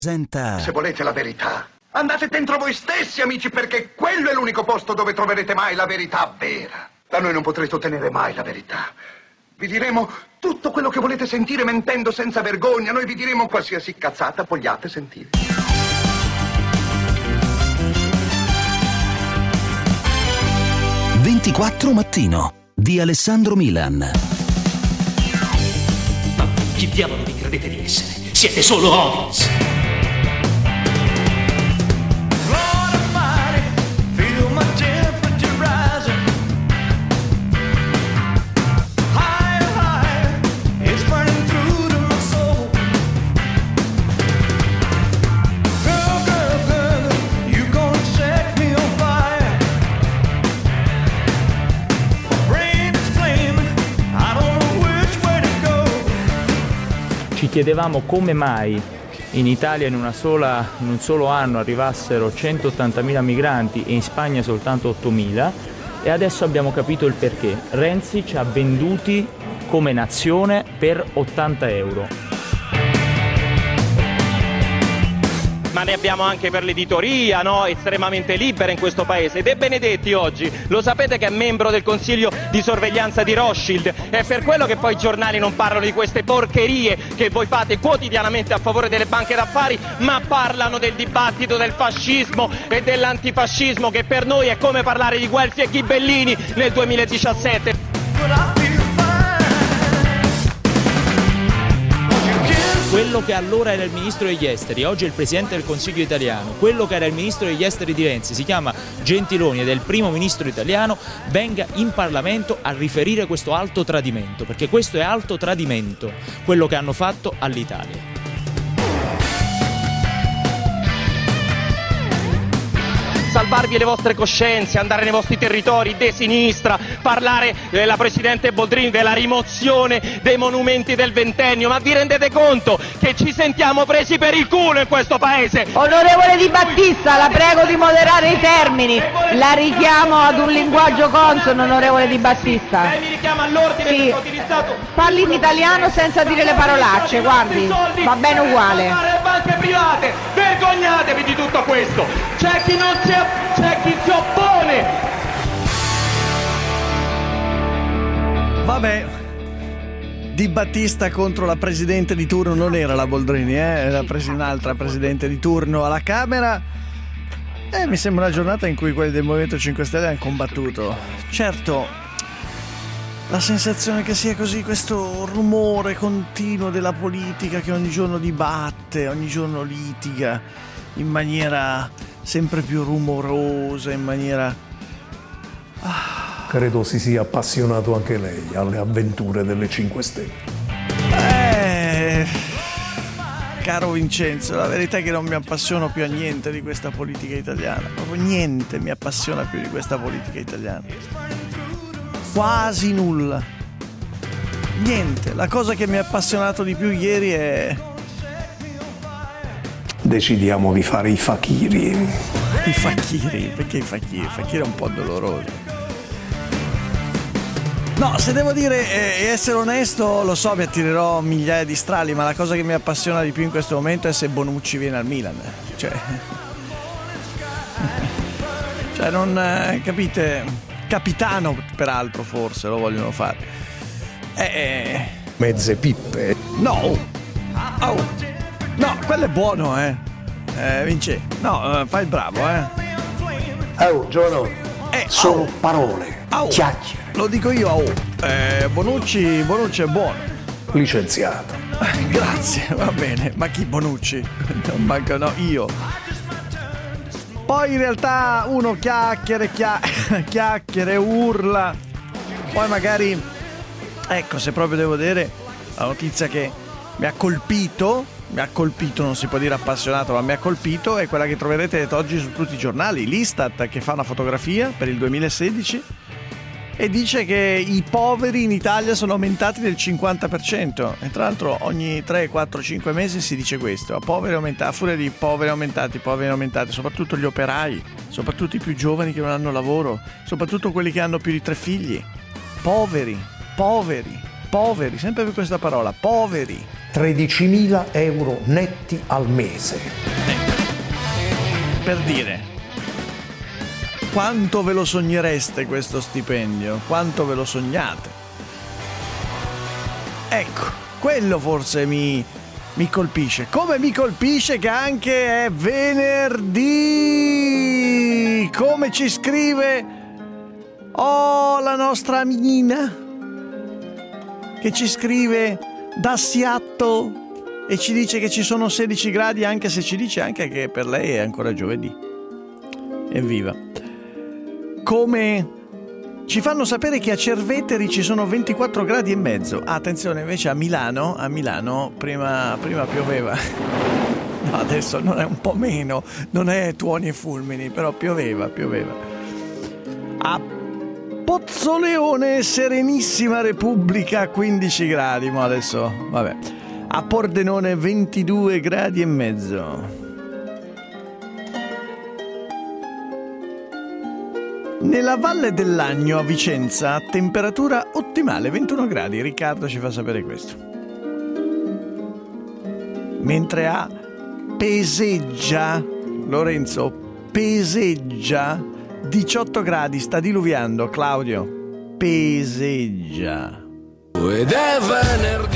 Presenta. Se volete la verità, andate dentro voi stessi, amici, perché quello è l'unico posto dove troverete mai la verità vera. Da noi non potrete ottenere mai la verità. Vi diremo tutto quello che volete sentire mentendo senza vergogna. Noi vi diremo qualsiasi cazzata vogliate sentire. «24 Mattino» di Alessandro Milan. Ma chi diavolo vi credete di essere? Siete solo Ovins! Ci chiedevamo come mai in Italia in un solo anno arrivassero 180.000 migranti e in Spagna soltanto 8.000, e adesso abbiamo capito il perché. Renzi ci ha venduti come nazione per 80 euro. Ma ne abbiamo anche per l'editoria, no? Estremamente libera in questo paese. ed è Benedetti oggi, lo sapete che è membro del consiglio di sorveglianza di Rothschild? È per quello che poi i giornali non parlano di queste porcherie che voi fate quotidianamente a favore delle banche d'affari, ma parlano del dibattito del fascismo e dell'antifascismo, che per noi è come parlare di Guelfi e Ghibellini nel 2017. Quello che allora era il ministro degli esteri, oggi è il presidente del Consiglio italiano, quello che era il ministro degli esteri di Renzi, si chiama Gentiloni ed è il primo ministro italiano, venga in Parlamento a riferire questo alto tradimento, perché questo è alto tradimento, quello che hanno fatto all'Italia. Salvarvi le vostre coscienze, andare nei vostri territori de sinistra, parlare della Presidente Boldrini della rimozione dei monumenti del ventennio, ma vi rendete conto che ci sentiamo presi per il culo in questo paese? Onorevole Di Battista, la prego di moderare i termini, la richiamo ad un linguaggio consono, onorevole Di Battista. Lei mi richiama all'ordine Sì. perché ho utilizzato... Parli in italiano senza dire le parolacce, guardi, va bene uguale. Le banche private, vergognatevi di tutto questo. C'è chi si oppone. Vabbè, Di Battista contro la presidente di turno, non era la Boldrini, era un'altra presidente di turno alla Camera. Mi sembra una giornata in cui quelli del Movimento 5 Stelle hanno combattuto. Certo, la sensazione che sia così, questo rumore continuo della politica che ogni giorno dibatte, ogni giorno litiga in maniera sempre più rumorosa, in maniera... Credo si sia appassionato anche lei alle avventure delle 5 Stelle. Caro Vincenzo, la verità è che non mi appassiono più a niente di questa politica italiana. Proprio niente mi appassiona più di questa politica italiana. Quasi nulla. Niente. La cosa che mi ha appassionato di più ieri è... Decidiamo di fare i fakiri. I fakiri? Perché i fakiri? I fakiri è un po' doloroso. No, se devo dire e essere onesto, lo so, mi attirerò migliaia di strali, ma la cosa che mi appassiona di più in questo momento è se Bonucci viene al Milan. Cioè non capite? Capitano, peraltro, forse lo vogliono fare. Mezze pippe. No! Oh! No, quello è buono, Vince. No, fai il bravo, Giorno. Sono parole. Chiacchiere. Lo dico io, Bonucci è buono. Licenziato. Grazie, va bene. Ma chi Bonucci? Non manca, no, io. Poi in realtà uno chiacchiere, urla. Poi magari, ecco, se proprio devo dire, la notizia che mi ha colpito, non si può dire appassionato, ma mi ha colpito, è quella che troverete oggi su tutti i giornali. L'Istat che fa una fotografia per il 2016 e dice che i poveri in Italia sono aumentati del 50%, e tra l'altro ogni 3, 4, 5 mesi si dice questo: a furia di poveri aumentati, soprattutto gli operai, soprattutto i più giovani che non hanno lavoro, soprattutto quelli che hanno più di 3 figli. Poveri, sempre per questa parola, poveri. 13.000 euro netti al mese. Per dire, quanto ve lo sognereste questo stipendio? Quanto ve lo sognate? Ecco, quello forse mi colpisce. Come mi colpisce che anche è venerdì! Come ci scrive la nostra Amina, che ci scrive da Seattle e ci dice che ci sono 16 gradi, anche se ci dice anche che per lei è ancora giovedì. Evviva! Come ci fanno sapere che a Cerveteri ci sono 24 gradi e mezzo. Attenzione, invece a Milano prima pioveva. No, adesso non è, un po' meno, non è tuoni e fulmini, però pioveva. A Pozzoleone, Serenissima Repubblica, 15 gradi, ma adesso, vabbè. A Pordenone 22 gradi e mezzo. Nella Valle dell'Agno a Vicenza, temperatura ottimale, 21 gradi. Riccardo ci fa sapere questo. Mentre a Peseggia, Lorenzo, Peseggia, 18 gradi, sta diluviando. Claudio, Peseggia. Ed è venerdì.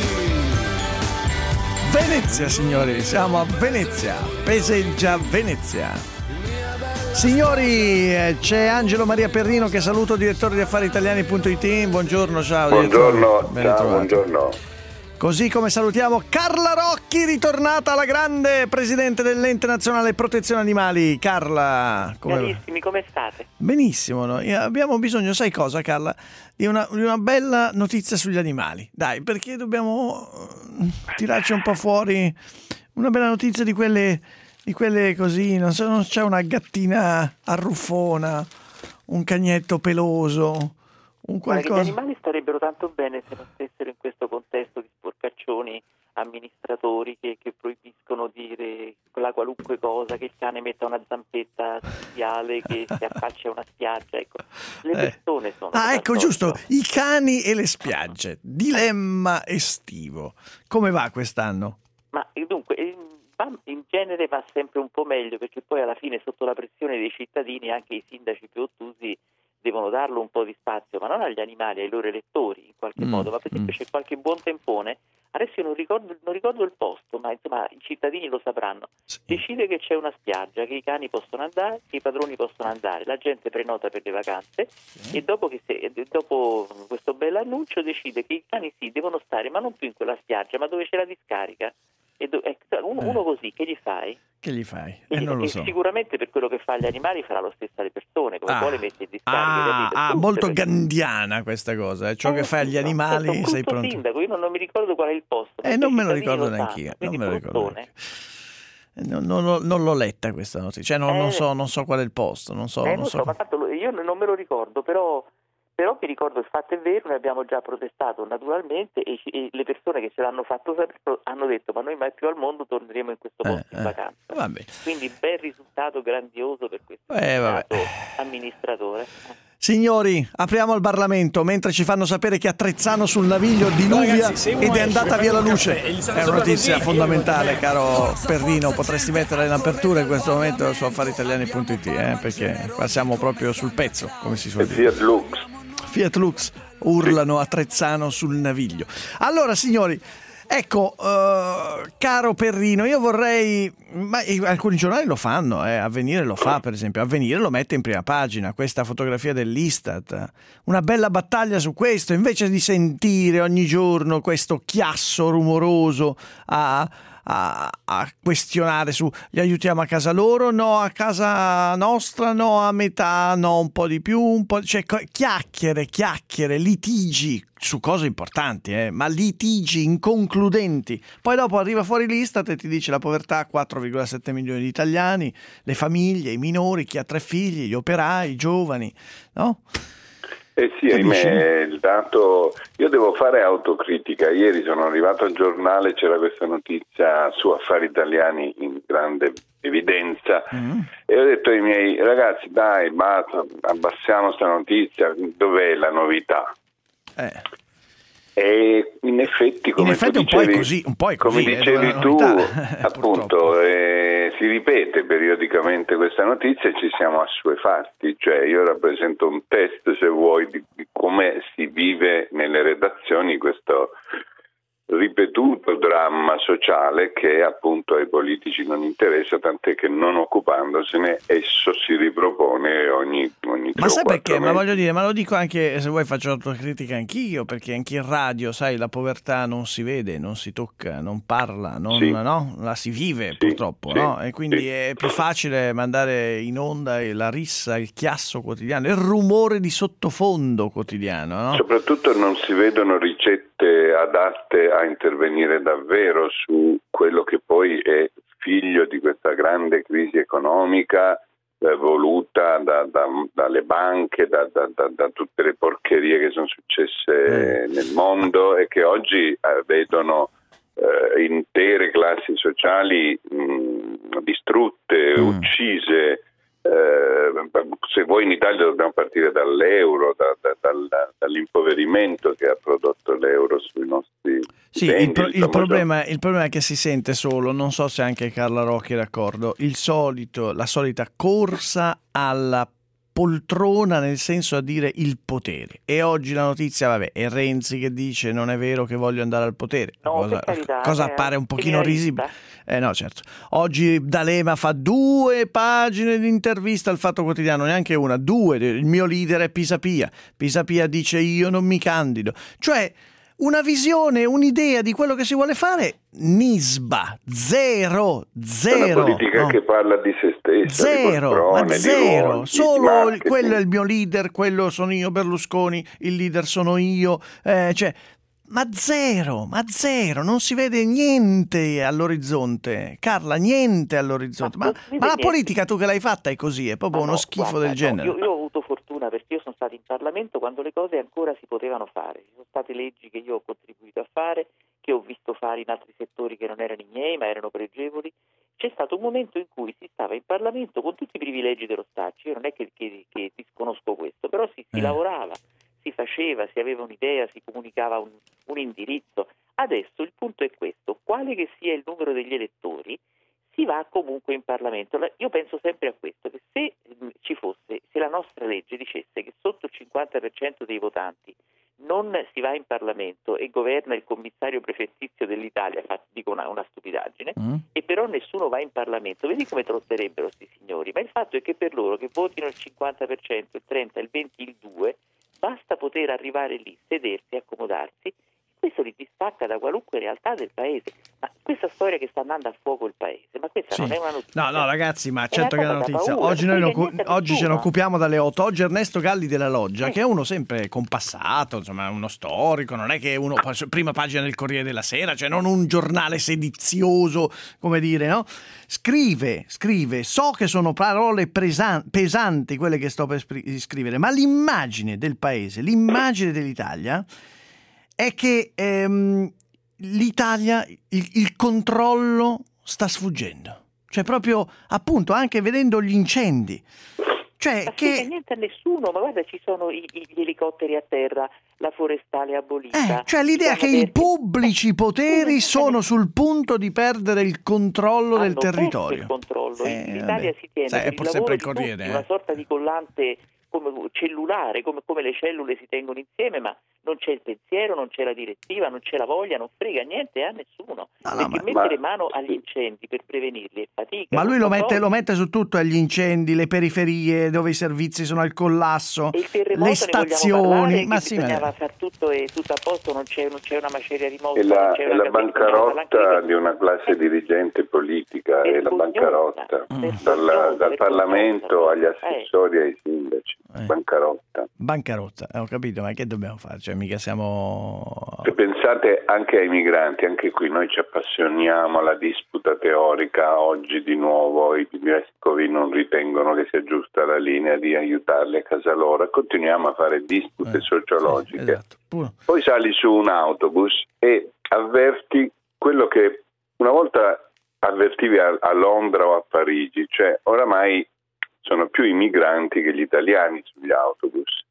Venezia, signori, siamo a Venezia. Peseggia, Venezia. Signori, c'è Angelo Maria Perrino che saluto, direttore di affariitaliani.it. Buongiorno, ciao. Buongiorno, ciao, buongiorno. Così come salutiamo Carla Rocchi, ritornata alla grande, presidente dell'Ente Nazionale Protezione Animali. Carla, carissimi, come state? Benissimo, noi abbiamo bisogno, sai cosa, Carla? Di una bella notizia sugli animali. Dai, perché dobbiamo tirarci un po' fuori una bella notizia di quelle così, non so, non c'è una gattina arruffona, un cagnetto peloso, un qualcosa. Gli animali starebbero tanto bene se non stessero in questo contesto di sporcaccioni amministratori che proibiscono dire la qualunque cosa, che il cane metta una zampetta artificiale, che si affaccia a una spiaggia, ecco. Le persone sono... ecco, giusto, i cani e le spiagge, dilemma estivo. Come va quest'anno? Ma dunque... in genere va sempre un po' meglio, perché poi alla fine sotto la pressione dei cittadini anche i sindaci più ottusi devono darlo un po' di spazio, ma non agli animali, ai loro elettori in qualche modo. Ma per esempio c'è qualche buon tempone, adesso io non ricordo il posto, ma insomma i cittadini lo sapranno. Decide che c'è una spiaggia, che i cani possono andare, che i padroni possono andare, la gente prenota per le vacanze e dopo questo bell'annuncio decide che i cani devono stare, ma non più in quella spiaggia, ma dove c'è la discarica. Uno così, che gli fai? Che gli fai? Non lo so. Sicuramente per quello che fa agli animali farà lo stesso alle persone, come vuole mette in discarica. Molto gandiana questa cosa, ciò che fai agli animali, sei pronto. Sindaco, io non mi ricordo qual è il posto. Non me lo ricordo neanch'io. Non l'ho letta questa notizia, non so qual è il posto, non so. Ma tanto io non me lo ricordo, però mi ricordo, il fatto è vero, noi abbiamo già protestato naturalmente e le persone che ce l'hanno fatto sapere hanno detto: ma noi mai più al mondo torneremo in questo posto in vacanza. Vabbè. Quindi bel risultato grandioso per questo amministratore. Signori, apriamo il Parlamento mentre ci fanno sapere che a Trezzano sul Naviglio diluvia ed è andata via la luce. È una notizia fondamentale, caro Perrino, potresti mettere in apertura in questo momento su affariitaliani.it, perché qua siamo proprio sul pezzo, come si suol dire. Fiat Lux urlano a Trezzano sul Naviglio. Allora, signori, ecco, caro Perrino, io vorrei, ma alcuni giornali lo fanno, Avvenire lo fa, per esempio, Avvenire lo mette in prima pagina, questa fotografia dell'Istat, una bella battaglia su questo, invece di sentire ogni giorno questo chiasso rumoroso a questionare su gli aiutiamo a casa loro, no a casa nostra, no a metà, no un po' di più, cioè chiacchiere, litigi su cose importanti, ma litigi inconcludenti. Poi dopo arriva fuori l'Istat e ti dice la povertà, 4,7 milioni di italiani, le famiglie, i minori, chi ha 3 figli, gli operai, i giovani, no? Sì, ahimè, il dato. Io devo fare autocritica. Ieri sono arrivato al giornale, c'era questa notizia su Affari Italiani in grande evidenza e ho detto ai miei ragazzi: dai, basta, abbassiamo sta notizia, dov'è la novità? E in effetti, come tu dicevi, un po' è così, come dicevi tu, appunto, si ripete periodicamente questa notizia e ci siamo assuefatti. Cioè, io rappresento un test, se vuoi, di come si vive nelle redazioni questo ripetuto dramma sociale che appunto ai politici non interessa, tant'è che non occupandosene esso si ripropone ogni Ma sai perché? mesi. Ma voglio dire, ma lo dico anche, se vuoi faccio autocritica anch'io, perché anche in radio, sai, la povertà non si vede, non si tocca, non parla, no? La si vive purtroppo, no? E quindi è più facile mandare in onda la rissa, il chiasso quotidiano, il rumore di sottofondo quotidiano, no? Soprattutto non si vedono ricette adatte a intervenire davvero su quello che poi è figlio di questa grande crisi economica voluta dalle banche, da tutte le porcherie che sono successe nel mondo e che oggi vedono intere classi sociali distrutte, uccise. Se vuoi in Italia dobbiamo partire dall'euro, dall'impoverimento che ha prodotto l'euro sui nostri il problema è che si sente solo, non so se anche Carla Rocchi è d'accordo, la solita corsa alla poltrona, nel senso a dire il potere. E oggi la notizia, è Renzi che dice non è vero che voglio andare al potere, cosa appare un pochino risibile. No, certo. Oggi D'Alema fa 2 pagine di intervista al Fatto Quotidiano, neanche una, 2. Il mio leader è Pisapia. Pisapia dice io non mi candido. Cioè una visione, un'idea di quello che si vuole fare, nisba, zero. Una politica che parla di se stessa, zero, di ruoli, solo di quello è il mio leader, quello sono io Berlusconi, il leader sono io, ma zero, non si vede niente all'orizzonte, Carla, niente all'orizzonte, ma la politica tu che l'hai fatta è così, è proprio uno schifo del genere. Io ho avuto fortuna perché io sono stato in Parlamento quando le cose ancora si potevano fare, ci sono state leggi che io ho contribuito a fare, che ho visto fare in altri settori che non erano i miei ma erano pregevoli. C'è stato un momento in cui si stava in Parlamento con tutti i privilegi dello Stato, io non è che disconosco questo, però si lavorava, si faceva, si aveva un'idea, si comunicava un indirizzo. Adesso il punto è questo: quale che sia il numero degli elettori, si va comunque in Parlamento. Io penso sempre a questo, che se la nostra legge dicesse che sotto il 50% dei votanti non si va in Parlamento e governa il commissario prefettizio dell'Italia, dico una stupidaggine, e però nessuno va in Parlamento, vedi come trotterebbero questi signori. Ma il fatto è che per loro che votino il 50%, il 30%, il 20%, il 2%, basta poter arrivare lì, sedersi, accomodarsi. Questo li distacca da qualunque realtà del paese. Ma questa storia che sta andando a fuoco il paese, ma questa non è una notizia. No ragazzi, ma certo che è una notizia. Oggi ce ne occupiamo dalle 8. Oggi Ernesto Galli della Loggia, che è uno sempre compassato, insomma uno storico, non è che uno prima pagina del Corriere della Sera, cioè non un giornale sedizioso, come dire, no? Scrive, so che sono parole pesanti quelle che sto per scrivere, ma l'immagine del paese, l'immagine dell'Italia è che l'Italia, il controllo sta sfuggendo, cioè proprio appunto anche vedendo gli incendi, cioè ma che niente a nessuno, ma guarda ci sono gli elicotteri a terra, la forestale abolita, cioè l'idea che i pubblici poteri sono sul punto di perdere il controllo del territorio. Il controllo. In Italia si tiene per il lavoro di tutti, una sorta di collante come cellulare, come le cellule si tengono insieme, ma non c'è il pensiero, non c'è la direttiva, non c'è la voglia, non frega niente a nessuno. Perché mettere mano agli incendi per prevenirli è fatica. Ma lui lo mette su tutto, agli incendi, le periferie dove i servizi sono al collasso, le stazioni, ma sì, bisognava far tutto e tutto a posto, non c'è una maceria di moto. È la bancarotta di una classe dirigente politica, è la bancarotta, dal Parlamento agli assessori ai sindaci. Bancarotta, ho capito, ma che dobbiamo fare? Cioè mica siamo... Se pensate anche ai migranti, anche qui noi ci appassioniamo alla disputa teorica. Oggi di nuovo i vescovi non ritengono che sia giusta la linea di aiutarli a casa loro, continuiamo a fare dispute sociologiche. Sì, esatto. Poi sali su un autobus e avverti quello che una volta avvertivi a Londra o a Parigi, cioè oramai sono più i migranti che gli italiani sugli autobus.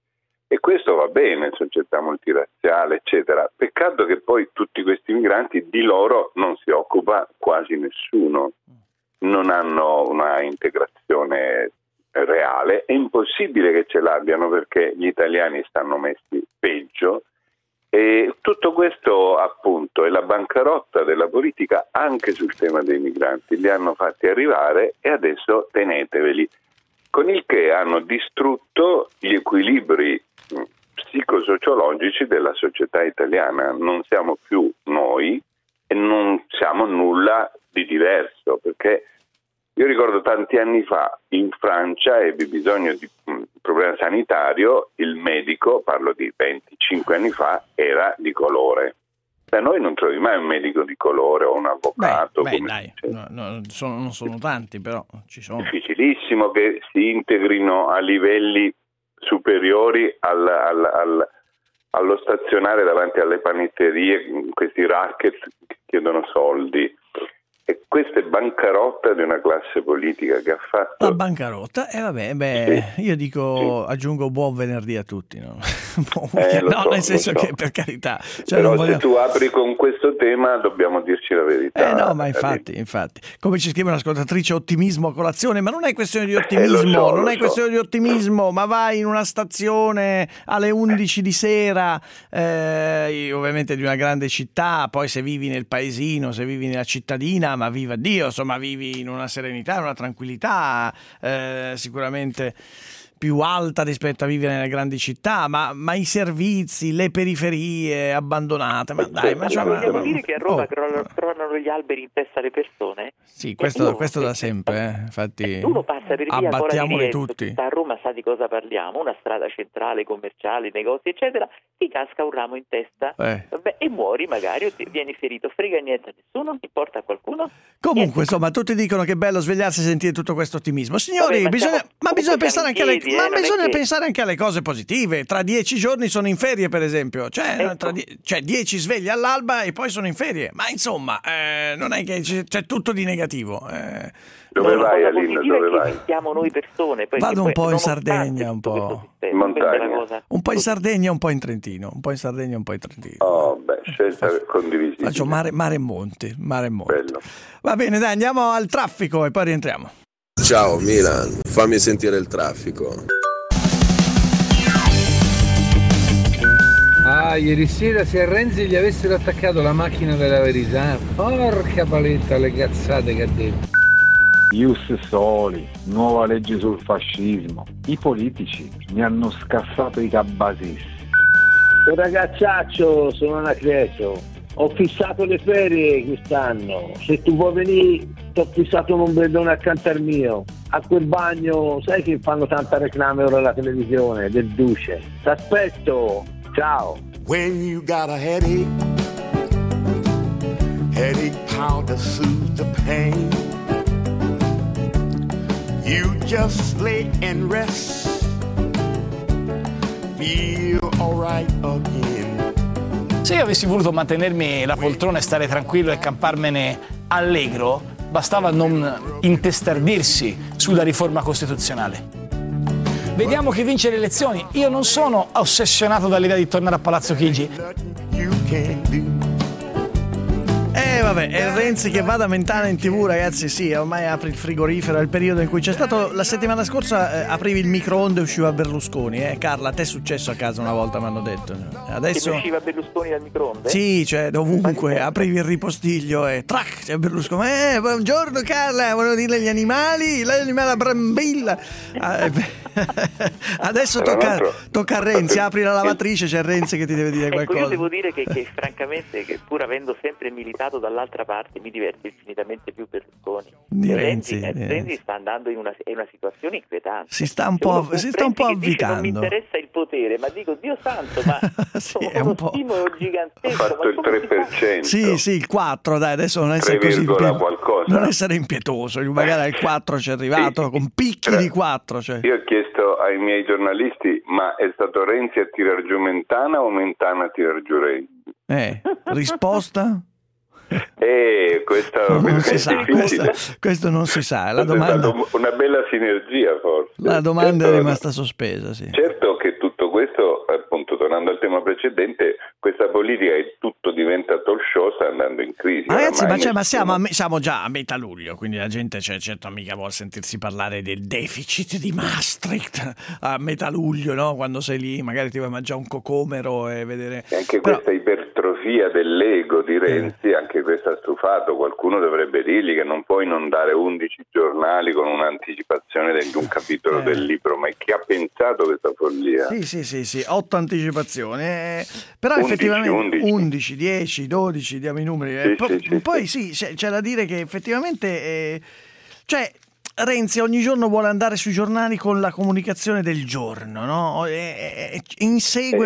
E questo va bene, società multirazziale, eccetera. Peccato che poi tutti questi migranti, di loro non si occupa quasi nessuno, non hanno una integrazione reale, è impossibile che ce l'abbiano perché gli italiani stanno messi peggio, e tutto questo appunto è la bancarotta della politica anche sul tema dei migranti. Li hanno fatti arrivare e adesso teneteveli, con il che hanno distrutto gli equilibri psicosociologici della società italiana. Non siamo più noi e non siamo nulla di diverso, perché io ricordo tanti anni fa in Francia ebbi bisogno di un problema sanitario, il medico, parlo di 25 anni fa, era di colore. Da noi non trovi mai un medico di colore o un avvocato. Non sono tanti, però ci sono. È difficilissimo che si integrino a livelli superiori allo stazionare davanti alle panetterie, questi racket che chiedono soldi. E questa è bancarotta di una classe politica che ha fatto... La bancarotta? Io dico, aggiungo buon venerdì a tutti, no? Nel senso che, per carità... Però se tu apri con questo tema dobbiamo dirci la verità. Ma infatti. Come ci scrive un'ascoltatrice, ottimismo a colazione, ma non è questione di ottimismo, questione di ottimismo, ma vai in una stazione alle 11 di sera, ovviamente di una grande città, poi se vivi nel paesino, se vivi nella cittadina, ma viva Dio, insomma, vivi in una serenità, in una tranquillità sicuramente più alta rispetto a vivere nelle grandi città, ma i servizi, le periferie abbandonate, vogliamo dire che a Roma crollano gli alberi in testa alle persone? Sì, questo da sempre, infatti uno passa per via abbattiamoli tutti. A Roma sa di cosa parliamo, una strada centrale, commerciale, negozi eccetera, ti casca un ramo in testa e muori magari o vieni ferito, frega niente a nessuno, non importa a qualcuno. Comunque insomma tutti dicono che è bello svegliarsi e sentire tutto questo ottimismo, signori. Bisogna pensare anche bisogna pensare anche alle cose positive. Tra 10 giorni sono in ferie, per esempio, cioè 10 svegli all'alba e poi sono in ferie, ma insomma non è che c'è tutto di negativo. Dove vai, Alinda? Dove vai? Siamo noi persone. Vado un po' in Sardegna, un po' in montagna, un po' in Sardegna, un po' in Trentino, scelta condivisibile. Faccio mare e monti. Bello. Va bene, dai, andiamo al traffico e poi rientriamo. Ciao Milan, fammi sentire il traffico. Ieri sera se a Renzi gli avessero attaccato la macchina della verità, porca paletta le cazzate che ha detto. Ius Soli, nuova legge sul fascismo. I politici mi hanno scassato i cabasissi. Un ragazzaccio, sono Anacleto. Ho fissato le ferie quest'anno. Se tu vuoi venire, ti ho fissato un ombredone accanto al mio. A quel bagno, sai che fanno tanta reclame ora alla televisione, del duce. T'aspetto, ciao. When you got a headache powder soothes the pain. You just lay and rest, feel alright again. Se io avessi voluto mantenermi la poltrona e stare tranquillo e camparmene allegro, bastava non intestardirsi sulla riforma costituzionale. Vediamo chi vince le elezioni. Io non sono ossessionato dall'idea di tornare a Palazzo Chigi. Vabbè, è Renzi che va da Mentana in TV, ragazzi. Sì, ormai apri il frigorifero, è il periodo in cui c'è stato. La settimana scorsa aprivi il microonde e usciva Berlusconi. Carla, a te è successo a casa una volta, mi hanno detto. Adesso che usciva Berlusconi dal microonde? Sì, cioè dovunque aprivi il ripostiglio e trac, c'è Berlusconi. Buongiorno Carla, volevo dire gli animali, l'animale brambilla. Adesso tocca a Renzi, apri la lavatrice, c'è Renzi che ti deve dire qualcosa. Io devo dire che francamente, che pur avendo sempre militato dall'altra parte, mi diverte infinitamente più Berlusconi. Renzi sta andando in una situazione inquietante. Si sta un po' avvitando. Non mi interessa il potere, ma dico Dio santo, ma sì, è un po' stimolo gigantesco. Ha fatto il 3%. Sì, il 4, dai, adesso non essere così non essere impietoso, magari al 4 ci è arrivato con picchi di 4. Cioè. Io ho chiesto ai miei giornalisti, ma è stato Renzi a tirar giù Mentana o Mentana a tirar giù Renzi? Risposta? Questo non si sa. La domanda è stata una bella sinergia, forse. La domanda è rimasta sospesa, sì. Certo che tutto questo tema precedente, questa politica è tutto diventa talk show, sta andando in crisi. Ragazzi, ma siamo già a metà luglio, quindi la gente certo mica vuole sentirsi parlare del deficit di Maastricht a metà luglio, no? Quando sei lì magari ti vuoi mangiare un cocomero e vedere... E anche questa ipertrofia dell'ego di Renzi, anche questa ha stufato. Qualcuno dovrebbe dirgli che non puoi non dare 11 giornali con un'anticipazione di un capitolo del libro, ma chi ha pensato questa follia? Sì, 8 anticipazioni, però 11, effettivamente 11, 10, 12, diamo i numeri. Poi c'è da dire che effettivamente Renzi ogni giorno vuole andare sui giornali con la comunicazione del giorno, no? Insegue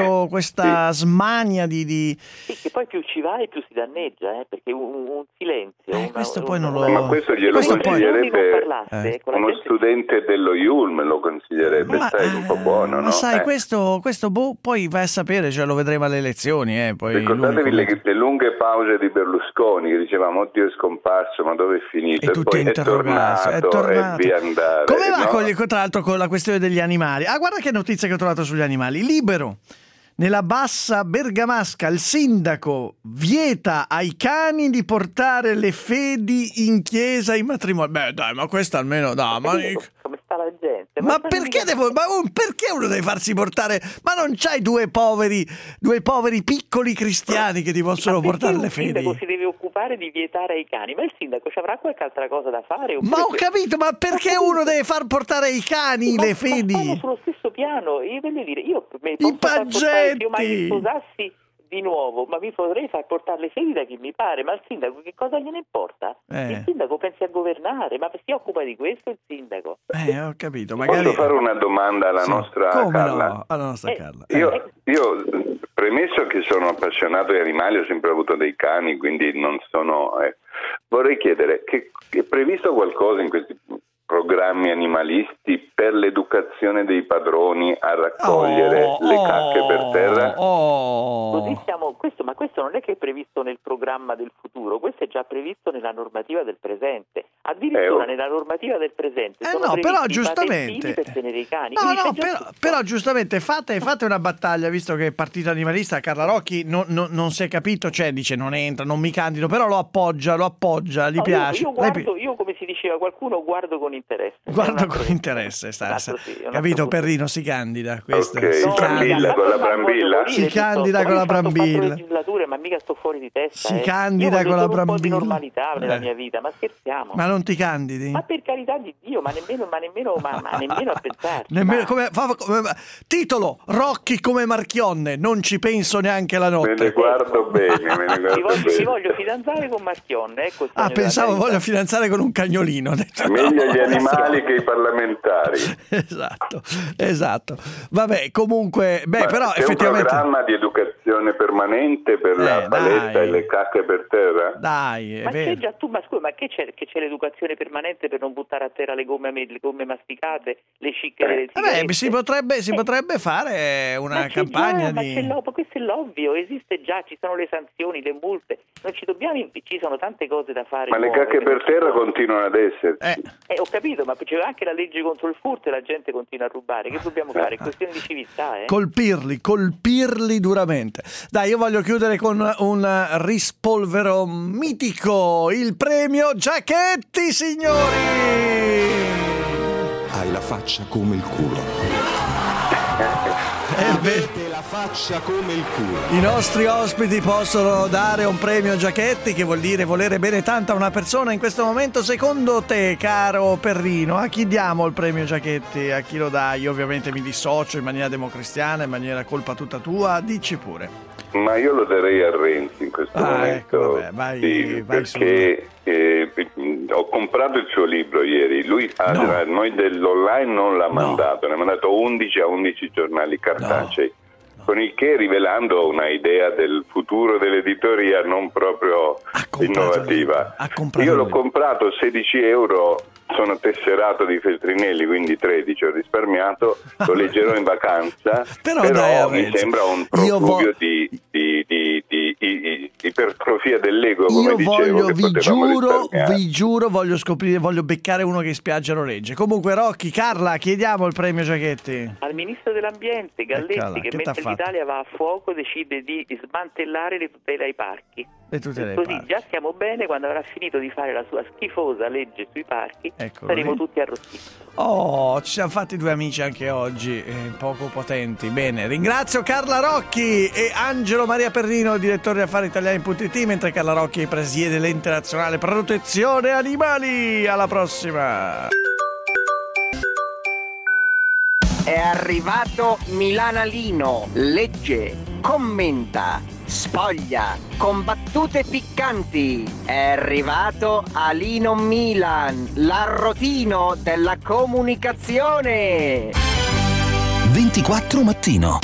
questa smania di... Sì, che poi più ci vai più si danneggia, perché un silenzio... questo poi non lo... Ma questo glielo consiglierebbe uno studente dello IULM, lo consiglierebbe, sai, un po' buono, ma no? sai, questo poi vai a sapere, lo vedremo alle elezioni. Poi ricordatevi le lunghe pause di Berlusconi, che dicevamo, oddio è scomparso, ma dove è finito? E poi è tornato. E via andare. Come va tra l'altro con la questione degli animali? Guarda che notizia che ho trovato sugli animali. Libero. Nella bassa bergamasca il sindaco vieta ai cani di portare le fedi in chiesa ai matrimoni. Beh dai, ma questa almeno come sta la gente? Ma perché perché uno deve farsi portare? Ma non c'hai due poveri piccoli cristiani che ti possono portare le fedi? Il sindaco si deve occupare di vietare ai cani, ma il sindaco ci avrà qualche altra cosa da fare? Ma ho capito, ma perché uno deve far portare ai cani le fedi? Siamo sullo stesso piano. Io voglio dire, i paggetti. Io mai sposassi di nuovo, ma mi potrei far portare le fedi da chi mi pare, ma il sindaco che cosa gliene importa? Il sindaco pensa a governare, ma si occupa di questo il sindaco? Ho capito. Magari... Posso fare una domanda alla nostra Carla? No? Alla nostra Carla. Io premesso che sono appassionato di animali, ho sempre avuto dei cani, quindi non sono... vorrei chiedere, che è previsto qualcosa in questi programmi animalisti per l'educazione dei padroni a raccogliere le cacche per terra? Così ma questo non è che è previsto nel programma del futuro, questo è già previsto nella normativa del presente. Addirittura nella normativa del presente sono previsti i patentini per tenere i cani. Però giustamente fate una battaglia, visto che è partito animalista. Carla Rocchi non si è capito, dice non entra, non mi candido, però lo appoggia, gli piace. Io come si diceva qualcuno, guardo con interesse. Guarda con interesse, capito? Perrino si candida. Questo si candida con la brambilla. Si candida con la brambilla. Ma mica sto fuori di testa. Si candida con la brambilla. Un po' di normalità nella mia vita, ma scherziamo. Ma non ti candidi? Ma per carità di Dio, ma nemmeno a pensarci. Titolo: Rocchi come Marchionne, non ci penso neanche la notte. Me ne guardo bene. Si voglio fidanzare con Marchionne. Pensavo voglio fidanzare con un cagnolino. Meglio gli animali che i parlamentari. Esatto. Vabbè, comunque, però c'è effettivamente un programma di educazione permanente per la paletta e le cacche per terra? Dai, ma c'è già ma che c'è l'educazione permanente per non buttare a terra le gomme masticate, le cicche delle sigarette? Si potrebbe fare una campagna questo è l'ovvio, esiste già, ci sono le sanzioni, le multe, non ci sono tante cose da fare. Ma le cacche per terra continuano ad essere. Ho capito, ma c'è anche la legge contro il furto e la gente continua a rubare. Che dobbiamo fare? È questione di civiltà. Colpirli duramente. Dai, io voglio chiudere con un rispolvero mitico, il premio Giachetti, signori! Hai la faccia come il culo. Avete la faccia come il culo. I nostri ospiti possono dare un premio Giachetti, che vuol dire volere bene tanto a una persona in questo momento. Secondo te, caro Perrino, a chi diamo il premio Giachetti? A chi lo dai? Io ovviamente mi dissocio in maniera democristiana, in maniera colpa tutta tua, dici pure. Ma io lo darei a Renzi in questo momento. Ecco, vai perché ho comprato il suo libro ieri. Lui noi dell'online non l'ha mandato, ne ha mandato 11 a 11 giornali cartacei, con il che rivelando una idea del futuro dell'editoria non proprio innovativa. Io l'ho comprato 16 euro, sono tesserato di Feltrinelli, quindi 13 ho risparmiato, lo leggerò in vacanza, però mi sembra un profluvio di ipertrofia dell'ego, come io dicevo, vi giuro, voglio scoprire, voglio beccare uno che in spiaggia lo regge. Comunque Rocchi, Carla, chiediamo il premio Giachetti. Al ministro dell'ambiente Galletti, Eccola, che che mentre t'ha l'Italia va a fuoco decide di smantellare le tutele ai parchi. Così già stiamo bene, quando avrà finito di fare la sua schifosa legge sui parchi, saremo tutti arrostiti. Oh, ci siamo fatti due amici anche oggi, poco potenti. Bene, ringrazio Carla Rocchi e Angelo Maria Perrino, direttore di Affari Italiani.it, mentre Carla Rocchi presiede l'Ente Nazionale Protezione Animali. Alla prossima! È arrivato Milanalino, legge, commenta, spoglia, con battute piccanti. È arrivato Alino Milan, l'arrotino della comunicazione. 24 mattino.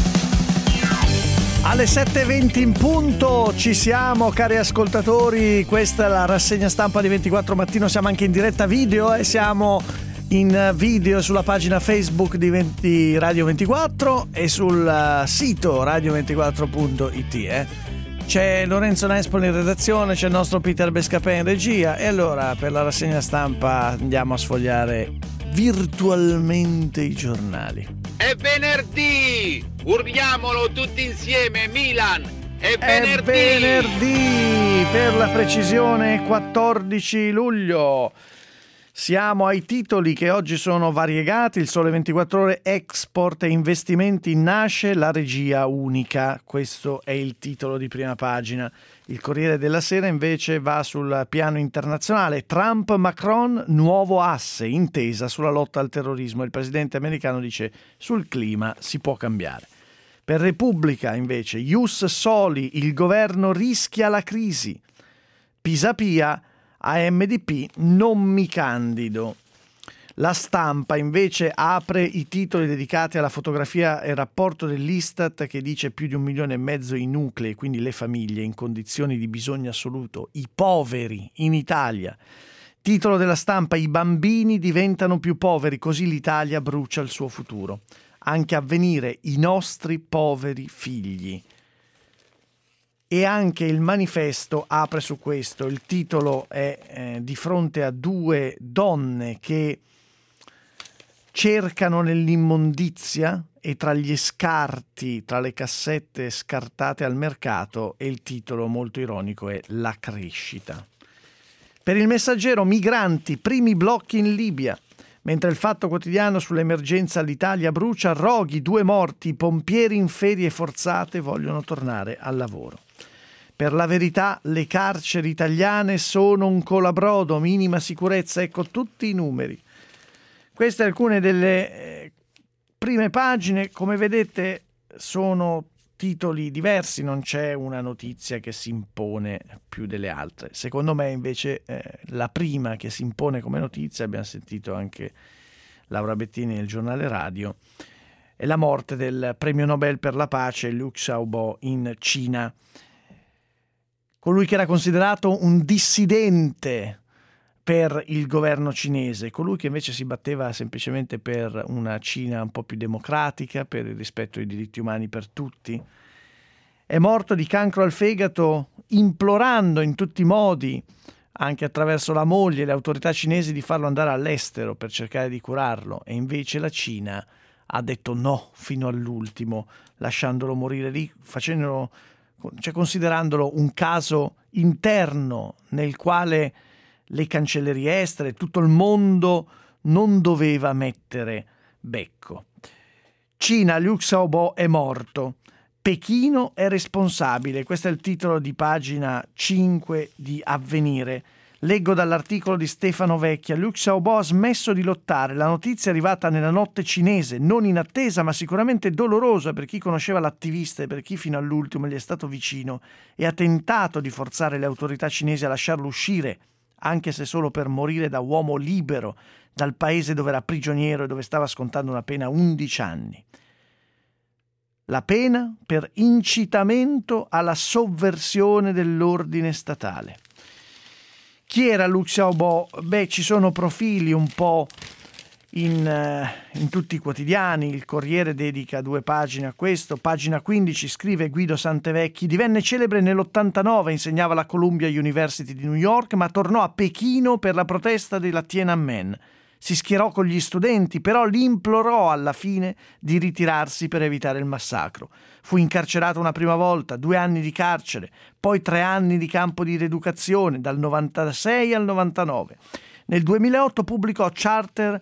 Alle 7:20 in punto ci siamo, cari ascoltatori. Questa è la rassegna stampa di 24 mattino. Siamo anche in diretta video e siamo in video sulla pagina Facebook di Radio 24 e sul sito radio24.it. C'è Lorenzo Nespoli in redazione, c'è il nostro Peter Bescapè in regia e allora per la rassegna stampa andiamo a sfogliare virtualmente i giornali. È venerdì! Urliamolo tutti insieme, Milan! È venerdì! È venerdì! Per la precisione 14 luglio. Siamo ai titoli che oggi sono variegati. Il Sole 24 Ore, export e investimenti, nasce la regia unica. Questo è il titolo di prima pagina. Il Corriere della Sera invece va sul piano internazionale. Trump-Macron, nuovo asse, intesa sulla lotta al terrorismo. Il presidente americano dice sul clima si può cambiare. Per Repubblica invece, Ius Soli, il governo rischia la crisi. Pisapia, AMDP, non mi candido. La Stampa invece apre i titoli dedicati alla fotografia e rapporto dell'Istat che dice più di 1,5 milioni i nuclei, quindi le famiglie in condizioni di bisogno assoluto, i poveri in Italia. Titolo della Stampa: i bambini diventano più poveri, così l'Italia brucia il suo futuro. Anche Avvenire, i nostri poveri figli. E anche il Manifesto apre su questo. Il titolo è di fronte a due donne che cercano nell'immondizia e tra gli scarti, tra le cassette scartate al mercato, e il titolo molto ironico è La crescita. Per il Messaggero, migranti, primi blocchi in Libia. Mentre il Fatto Quotidiano sull'emergenza l'Italia brucia, roghi, 2 morti, i pompieri in ferie forzate vogliono tornare al lavoro. Per La Verità, le carceri italiane sono un colabrodo, minima sicurezza, ecco tutti i numeri. Queste alcune delle prime pagine, come vedete sono titoli diversi, non c'è una notizia che si impone più delle altre. Secondo me invece la prima che si impone come notizia, abbiamo sentito anche Laura Bettini nel giornale radio, è la morte del premio Nobel per la pace Liu Xiaobo in Cina. Colui che era considerato un dissidente per il governo cinese, colui che invece si batteva semplicemente per una Cina un po' più democratica, per il rispetto dei diritti umani per tutti, è morto di cancro al fegato implorando in tutti i modi, anche attraverso la moglie e le autorità cinesi, di farlo andare all'estero per cercare di curarlo, e invece la Cina ha detto no fino all'ultimo, lasciandolo morire lì, considerandolo un caso interno nel quale le cancellerie estere, tutto il mondo non doveva mettere becco. Cina, Liu Xiaobo è morto. Pechino è responsabile. Questo è il titolo di pagina 5 di Avvenire. Leggo dall'articolo di Stefano Vecchia. Liu Xiaobo ha smesso di lottare. La notizia è arrivata nella notte cinese, non inattesa ma sicuramente dolorosa per chi conosceva l'attivista e per chi fino all'ultimo gli è stato vicino e ha tentato di forzare le autorità cinesi a lasciarlo uscire, anche se solo per morire da uomo libero, dal paese dove era prigioniero e dove stava scontando una pena 11 anni. La pena per incitamento alla sovversione dell'ordine statale. Chi era Liu Xiaobo? Beh, ci sono profili un po' in tutti i quotidiani. Il Corriere dedica 2 pagine a questo. Pagina 15 scrive Guido Santevecchi: divenne celebre nell'89, insegnava alla Columbia University di New York, ma tornò a Pechino per la protesta della Tiananmen. Si schierò con gli studenti, però li implorò alla fine di ritirarsi per evitare il massacro. Fu incarcerato una prima volta, 2 anni di carcere, poi 3 anni di campo di rieducazione, dal 96 al 99. Nel 2008 pubblicò Charter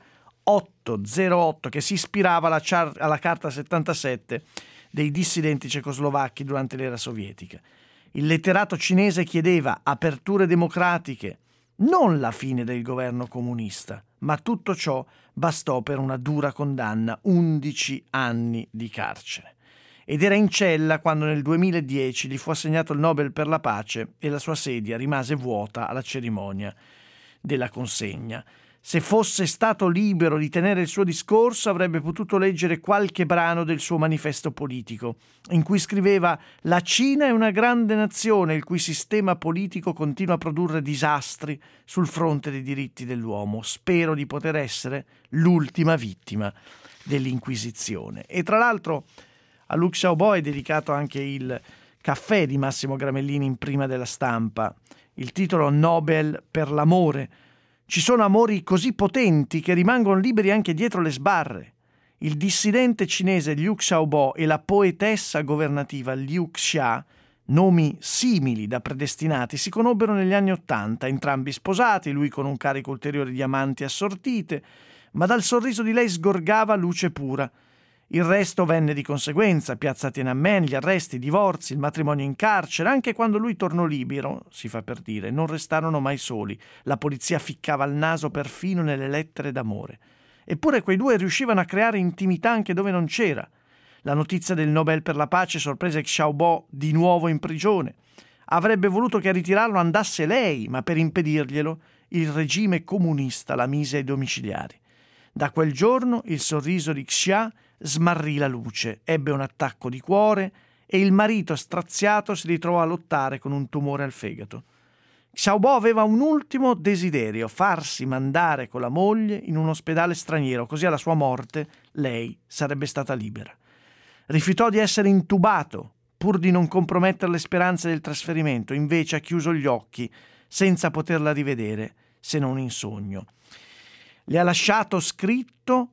808, che si ispirava alla Carta 77 dei dissidenti cecoslovacchi durante l'era sovietica. Il letterato cinese chiedeva aperture democratiche, non la fine del governo comunista, ma tutto ciò bastò per una dura condanna, 11 anni di carcere. Ed era in cella quando nel 2010 gli fu assegnato il Nobel per la pace e la sua sedia rimase vuota alla cerimonia della consegna. Se fosse stato libero di tenere il suo discorso, avrebbe potuto leggere qualche brano del suo manifesto politico, in cui scriveva: «La Cina è una grande nazione il cui sistema politico continua a produrre disastri sul fronte dei diritti dell'uomo. Spero di poter essere l'ultima vittima dell'Inquisizione». E tra l'altro a Liu Xiaobo è dedicato anche il caffè di Massimo Gramellini in prima della Stampa. Il titolo Nobel per l'amore. Ci sono amori così potenti che rimangono liberi anche dietro le sbarre. Il dissidente cinese Liu Xiaobo e la poetessa governativa Liu Xia, nomi simili da predestinati, si conobbero negli anni '80, entrambi sposati, lui con un carico ulteriore di amanti assortite, ma dal sorriso di lei sgorgava luce pura. Il resto venne di conseguenza: piazza Tiananmen, gli arresti, i divorzi, il matrimonio in carcere. Anche quando lui tornò libero, si fa per dire, non restarono mai soli. La polizia ficcava il naso perfino nelle lettere d'amore. Eppure quei due riuscivano a creare intimità anche dove non c'era. La notizia del Nobel per la pace sorprese Xiaobo di nuovo in prigione. Avrebbe voluto che a ritirarlo andasse lei, ma per impedirglielo il regime comunista la mise ai domiciliari. Da quel giorno il sorriso di Xia smarrì la luce, ebbe un attacco di cuore e il marito straziato si ritrovò a lottare con un tumore al fegato. Xiaobo aveva un ultimo desiderio: farsi mandare con la moglie in un ospedale straniero, così alla sua morte lei sarebbe stata libera. Rifiutò di essere intubato pur di non compromettere le speranze del trasferimento, invece ha chiuso gli occhi senza poterla rivedere se non in sogno. Le ha lasciato scritto: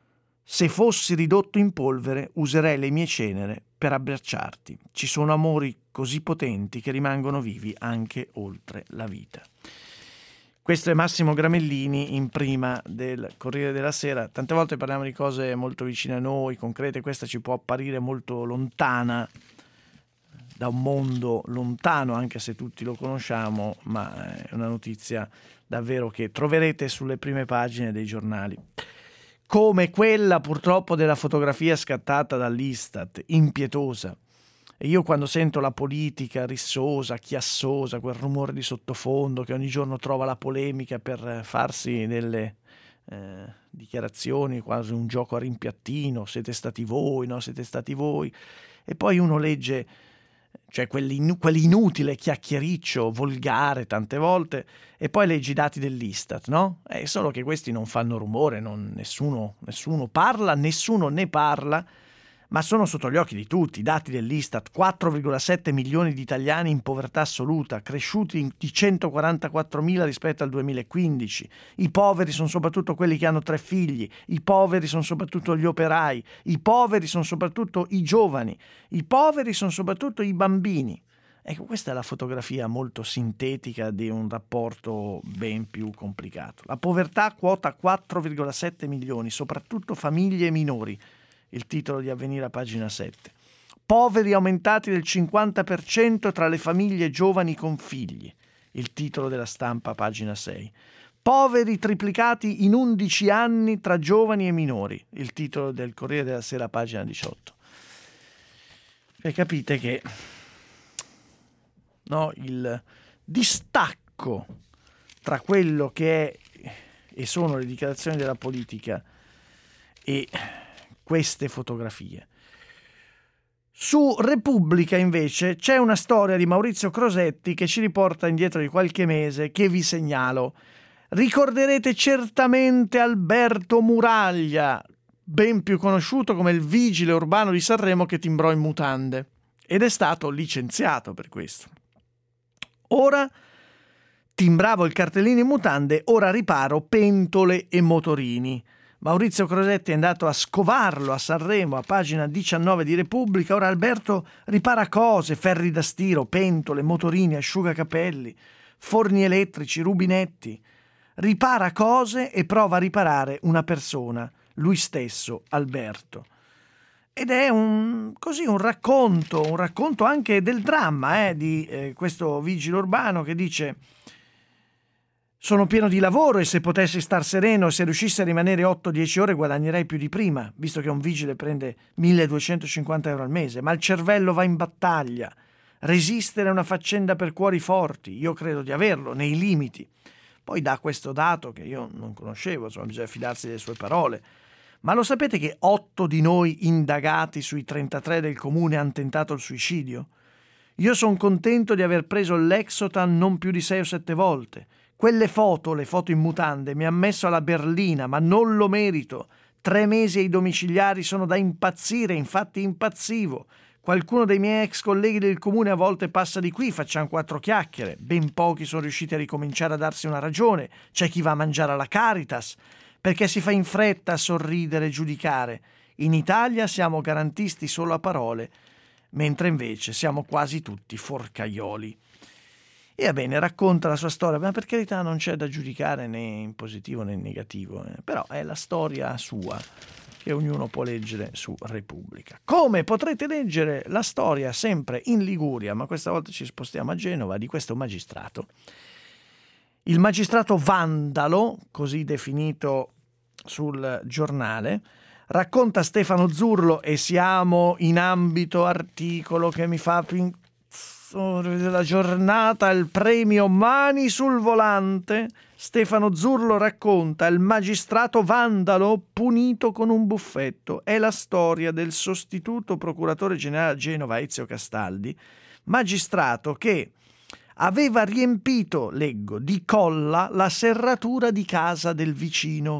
«Se fossi ridotto in polvere, userei le mie cenere per abbracciarti. Ci sono amori così potenti che rimangono vivi anche oltre la vita». Questo è Massimo Gramellini in prima del Corriere della Sera. Tante volte parliamo di cose molto vicine a noi, concrete. Questa ci può apparire molto lontana, da un mondo lontano, anche se tutti lo conosciamo, ma è una notizia davvero che troverete sulle prime pagine dei giornali. Come quella purtroppo della fotografia scattata dall'Istat, impietosa. E io quando sento la politica rissosa, chiassosa, quel rumore di sottofondo che ogni giorno trova la polemica per farsi delle dichiarazioni, quasi un gioco a rimpiattino, siete stati voi, no, siete stati voi, e poi uno legge, cioè quell'inutile chiacchiericcio volgare tante volte, e poi leggi i dati dell'Istat, no? È solo che questi non fanno rumore, nessuno parla, nessuno ne parla, ma sono sotto gli occhi di tutti. I dati dell'Istat: 4,7 milioni di italiani in povertà assoluta, cresciuti di 144.000 rispetto al 2015. I poveri sono soprattutto quelli che hanno 3 figli, i poveri sono soprattutto gli operai, i poveri sono soprattutto i giovani, i poveri sono soprattutto i bambini. Ecco, questa è la fotografia molto sintetica di un rapporto ben più complicato. La povertà quota 4,7 milioni, soprattutto famiglie minori. Il titolo di Avvenire a pagina 7. Poveri aumentati del 50% tra le famiglie giovani con figli. Il titolo della Stampa, pagina 6. Poveri triplicati in 11 anni tra giovani e minori. Il titolo del Corriere della Sera, pagina 18. E capite che il distacco tra quello che è e sono le dichiarazioni della politica e queste fotografie. Su Repubblica invece c'è una storia di Maurizio Crosetti che ci riporta indietro di qualche mese, che vi segnalo. Ricorderete certamente Alberto Muraglia, ben più conosciuto come il vigile urbano di Sanremo che timbrò in mutande, ed è stato licenziato per questo. Ora timbravo il cartellino in mutande, ora riparo pentole e motorini. Maurizio Crosetti è andato a scovarlo a Sanremo, a pagina 19 di Repubblica. Ora Alberto ripara cose, ferri da stiro, pentole, motorini, asciugacapelli, forni elettrici, rubinetti. Ripara cose e prova a riparare una persona, lui stesso, Alberto. Ed è un racconto anche del dramma di questo vigile urbano che dice: sono pieno di lavoro e se potessi star sereno, se riuscissi a rimanere 8-10 ore guadagnerei più di prima, visto che un vigile prende 1.250 euro al mese, ma il cervello va in battaglia. Resistere è una faccenda per cuori forti, io credo di averlo, nei limiti. Poi dà questo dato che io non conoscevo, insomma bisogna fidarsi delle sue parole. Ma lo sapete che 8 di noi indagati sui 33 del comune hanno tentato il suicidio? Io sono contento di aver preso l'Exotan non più di 6 o 7 volte. Quelle foto, le foto in mutande, mi ha messo alla berlina, ma non lo merito. 3 mesi ai domiciliari sono da impazzire, infatti impazzivo. Qualcuno dei miei ex colleghi del comune a volte passa di qui, facciamo 4 chiacchiere. Ben pochi sono riusciti a ricominciare a darsi una ragione. C'è chi va a mangiare alla Caritas, perché si fa in fretta a sorridere e giudicare. In Italia siamo garantisti solo a parole, mentre invece siamo quasi tutti forcaioli. E va bene, racconta la sua storia, ma per carità non c'è da giudicare né in positivo né in negativo, però è la storia sua che ognuno può leggere su Repubblica. Come potrete leggere la storia sempre in Liguria, ma questa volta ci spostiamo a Genova, di questo magistrato. Il magistrato vandalo, così definito sul giornale, racconta Stefano Zurlo, e siamo in ambito articolo che mi fa la giornata, il premio Mani sul volante. Stefano Zurlo racconta il magistrato vandalo punito con un buffetto. È la storia del sostituto procuratore generale a Genova Ezio Castaldi, magistrato che aveva riempito, leggo, di colla la serratura di casa del vicino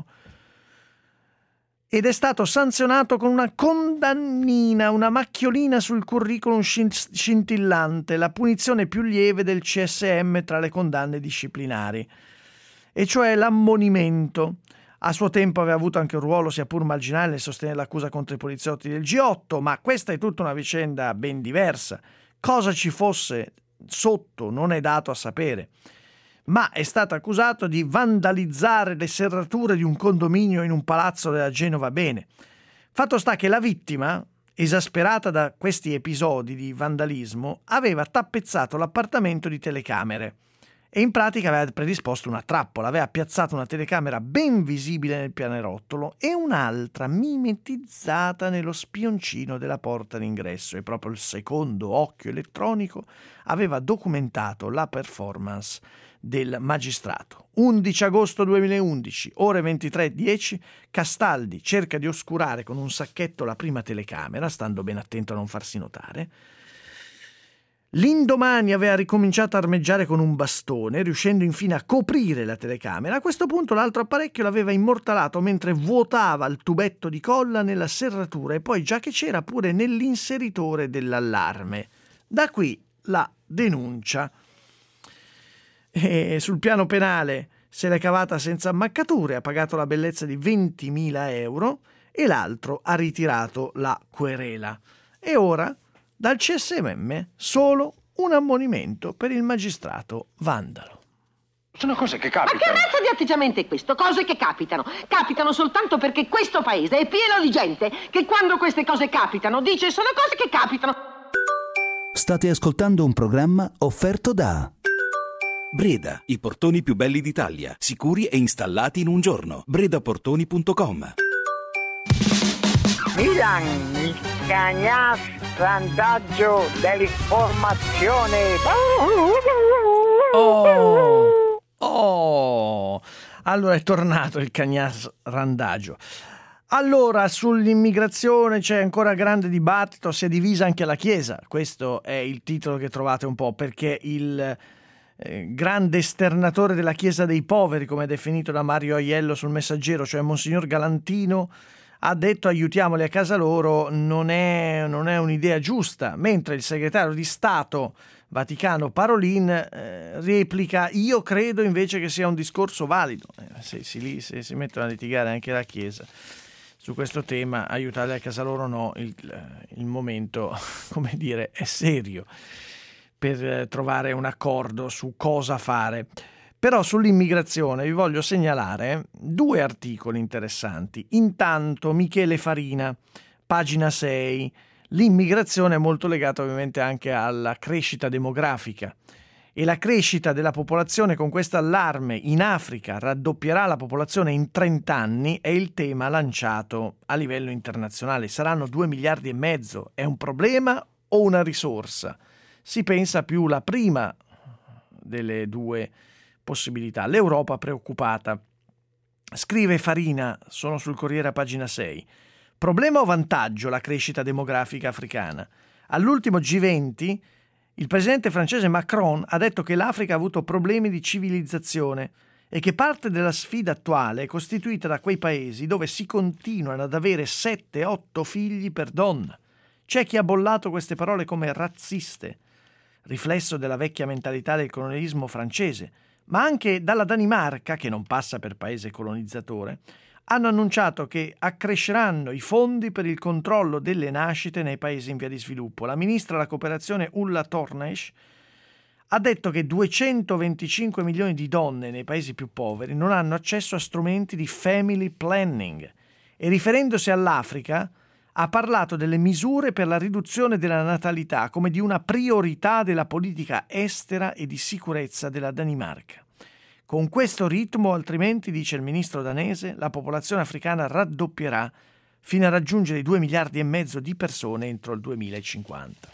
ed è stato sanzionato con una condannina, una macchiolina sul curriculum scintillante, la punizione più lieve del CSM tra le condanne disciplinari, e cioè l'ammonimento. A suo tempo aveva avuto anche un ruolo, sia pur marginale, nel sostenere l'accusa contro i poliziotti del G8, ma questa è tutta una vicenda ben diversa. Cosa ci fosse sotto non è dato a sapere, ma è stato accusato di vandalizzare le serrature di un condominio in un palazzo della Genova Bene. Fatto sta che la vittima, esasperata da questi episodi di vandalismo, aveva tappezzato l'appartamento di telecamere e in pratica aveva predisposto una trappola, aveva piazzato una telecamera ben visibile nel pianerottolo e un'altra mimetizzata nello spioncino della porta d'ingresso, e proprio il secondo occhio elettronico aveva documentato la performance del magistrato. 11 agosto 2011, ore 23:10, Castaldi cerca di oscurare con un sacchetto la prima telecamera, stando ben attento a non farsi notare. L'indomani aveva ricominciato a armeggiare con un bastone, riuscendo infine a coprire la telecamera. A questo punto l'altro apparecchio l'aveva immortalato mentre vuotava il tubetto di colla nella serratura e poi, già che c'era, pure nell'inseritore dell'allarme. Da qui la denuncia. E sul piano penale se l'è cavata senza ammaccature, ha pagato la bellezza di 20.000 euro e l'altro ha ritirato la querela. E ora dal CSM solo un ammonimento per il magistrato vandalo. Sono cose che capitano. Ma che razza di atteggiamento è questo? Cose che capitano. Capitano soltanto perché questo paese è pieno di gente che quando queste cose capitano dice sono cose che capitano. State ascoltando un programma offerto da Breda, i portoni più belli d'Italia, sicuri e installati in un giorno. bredaportoni.com. Milan, il vantaggio dell'informazione. Allora è tornato il cagnas randagio. Allora, sull'immigrazione c'è ancora grande dibattito, si è divisa anche la Chiesa. Questo è il titolo che trovate un po', perché il grande esternatore della Chiesa dei poveri, come è definito da Mario Aiello sul Messaggero, cioè Monsignor Galantino, ha detto aiutiamoli a casa loro, non è un'idea giusta, mentre il segretario di Stato Vaticano Parolin replica: io credo invece che sia un discorso valido. Se si mettono a litigare anche la Chiesa su questo tema, aiutarli a casa loro no, il momento, come dire, è serio per trovare un accordo su cosa fare. Però sull'immigrazione vi voglio segnalare 2 articoli interessanti. Intanto Michele Farina, pagina 6, l'immigrazione è molto legata ovviamente anche alla crescita demografica e la crescita della popolazione con questo allarme in Africa raddoppierà la popolazione in 30 anni è il tema lanciato a livello internazionale. Saranno 2,5 miliardi, è un problema o una risorsa? Si pensa più la prima delle 2 possibilità. L'Europa preoccupata. Scrive Farina, sono sul Corriere a pagina 6. Problema o vantaggio la crescita demografica africana? All'ultimo G20 il presidente francese Macron ha detto che l'Africa ha avuto problemi di civilizzazione e che parte della sfida attuale è costituita da quei paesi dove si continuano ad avere 7-8 figli per donna. C'è chi ha bollato queste parole come razziste, riflesso della vecchia mentalità del colonialismo francese, ma anche dalla Danimarca, che non passa per paese colonizzatore, hanno annunciato che accresceranno i fondi per il controllo delle nascite nei paesi in via di sviluppo. La ministra della cooperazione Ulla Tornes ha detto che 225 milioni di donne nei paesi più poveri non hanno accesso a strumenti di family planning e, riferendosi all'Africa, ha parlato delle misure per la riduzione della natalità come di una priorità della politica estera e di sicurezza della Danimarca. Con questo ritmo, altrimenti, dice il ministro danese, la popolazione africana raddoppierà fino a raggiungere i 2,5 miliardi di persone entro il 2050.